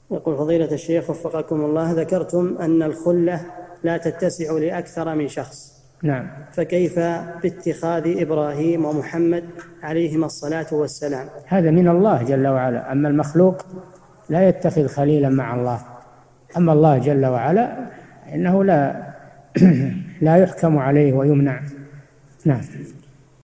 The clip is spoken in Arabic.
يقول فضيلة الشيخ وفقكم الله، ذكرتم أن الخلة لا تتسع لأكثر من شخص. نعم. فكيف باتخاذ إبراهيم ومحمد عليهما الصلاة والسلام؟ هذا من الله جل وعلا، أما المخلوق لا يتخذ خليلا مع الله. أما الله جل وعلا إنه لا لا يحكم عليه ويمنع. نعم.